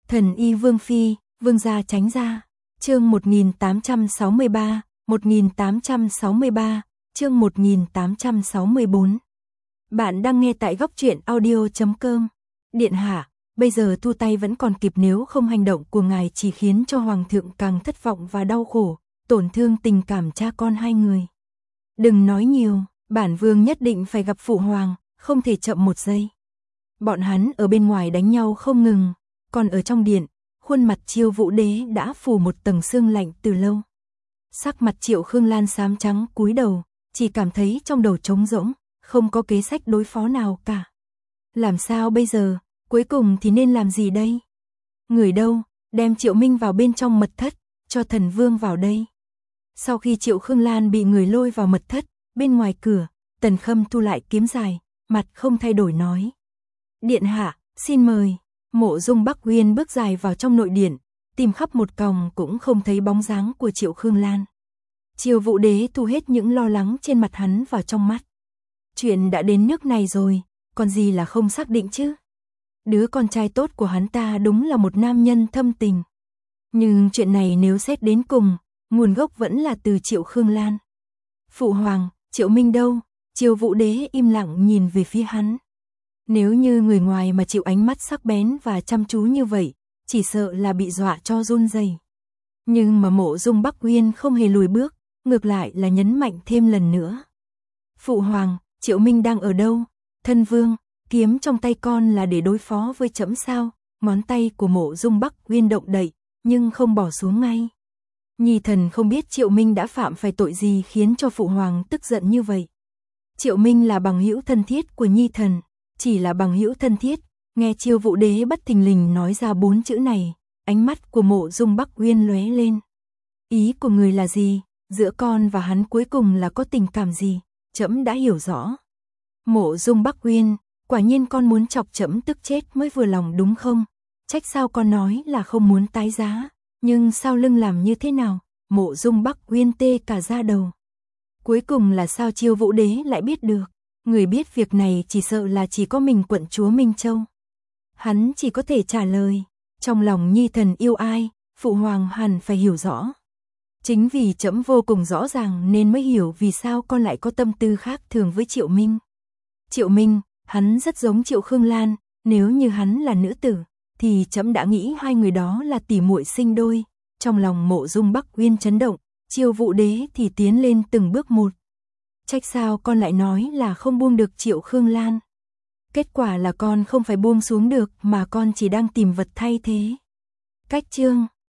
Thần y Vương Phi, Vương gia tránh ra. Chương 1863, 1863, chương 1864. Bạn đang nghe tại góc truyện audio.com. Điện hạ, bây giờ thu tay vẫn còn kịp, nếu không hành động của ngài chỉ khiến cho hoàng thượng càng thất vọng và đau khổ, tổn thương tình cảm cha con hai người. Đừng nói nhiều, bản vương nhất định phải gặp phụ hoàng, không thể chậm một giây. Bọn hắn ở bên ngoài đánh nhau không ngừng, còn ở trong điện, khuôn mặt Chiêu Vũ Đế đã phủ một tầng sương lạnh từ lâu. Sắc mặt Triệu Khương Lan xám trắng cúi đầu, chỉ cảm thấy trong đầu trống rỗng, không có kế sách đối phó nào cả. Làm sao bây giờ, cuối cùng thì nên làm gì đây? Người đâu, đem Triệu Minh vào bên trong mật thất, cho thần vương vào đây. Sau khi Triệu Khương Lan bị người lôi vào mật thất, bên ngoài cửa, Tần Khâm thu lại kiếm dài, mặt không thay đổi nói. Điện hạ, xin mời. Mộ Dung Bắc Uyên bước dài vào trong nội điện, tìm khắp một còng cũng không thấy bóng dáng của Triệu Khương Lan. Chiêu Vũ Đế thu hết những lo lắng trên mặt hắn vào trong mắt. Chuyện đã đến nước này rồi, còn gì là không xác định chứ? Đứa con trai tốt của hắn ta đúng là một nam nhân thâm tình. Nhưng chuyện này nếu xét đến cùng, nguồn gốc vẫn là từ Triệu Khương Lan. Phụ hoàng, Triệu Minh đâu? Chiêu Vũ Đế im lặng nhìn về phía hắn. Nếu như người ngoài mà chịu ánh mắt sắc bén và chăm chú như vậy, chỉ sợ là bị dọa cho run rẩy. Nhưng mà Mộ Dung Bắc Uyên không hề lùi bước, ngược lại là nhấn mạnh thêm lần nữa. Phụ hoàng, Triệu Minh đang ở đâu? Thân vương, kiếm trong tay con là để đối phó với trẫm sao? Ngón tay của Mộ Dung Bắc Uyên động đậy, nhưng không bỏ xuống ngay. Nhi thần không biết Triệu Minh đã phạm phải tội gì khiến cho phụ hoàng tức giận như vậy. Triệu Minh là bằng hữu thân thiết của Nhi thần. Chỉ là bằng hữu thân thiết, nghe Chiêu Vũ Đế bất thình lình nói ra 4 chữ này, ánh mắt của Mộ Dung Bắc Uyên lóe lên. Ý của người là gì? Giữa con và hắn cuối cùng là có tình cảm gì? Trẫm đã hiểu rõ. Mộ Dung Bắc Uyên, quả nhiên con muốn chọc trẫm tức chết mới vừa lòng đúng không? Trách sao con nói là không muốn tái giá, nhưng sau lưng làm như thế nào? Mộ Dung Bắc Uyên tê cả da đầu. Cuối cùng là sao Chiêu Vũ Đế lại biết được? Người biết việc này chỉ sợ là chỉ có mình quận chúa Minh Châu. Hắn chỉ có thể trả lời, trong lòng Nhi thần yêu ai, phụ hoàng hẳn phải hiểu rõ. Chính vì trẫm vô cùng rõ ràng nên mới hiểu vì sao con lại có tâm tư khác thường với Triệu Minh. Triệu Minh, hắn rất giống Triệu Khương Lan, nếu như hắn là nữ tử, thì trẫm đã nghĩ hai người đó là tỷ muội sinh đôi. Trong lòng Mộ Dung Bắc Uyên chấn động, Chiêu Vũ Đế thì tiến lên từng bước một. Trách sao con lại nói là không buông được Triệu Khương Lan. Kết quả là con không phải buông xuống được mà con chỉ đang tìm vật thay thế. Cách chương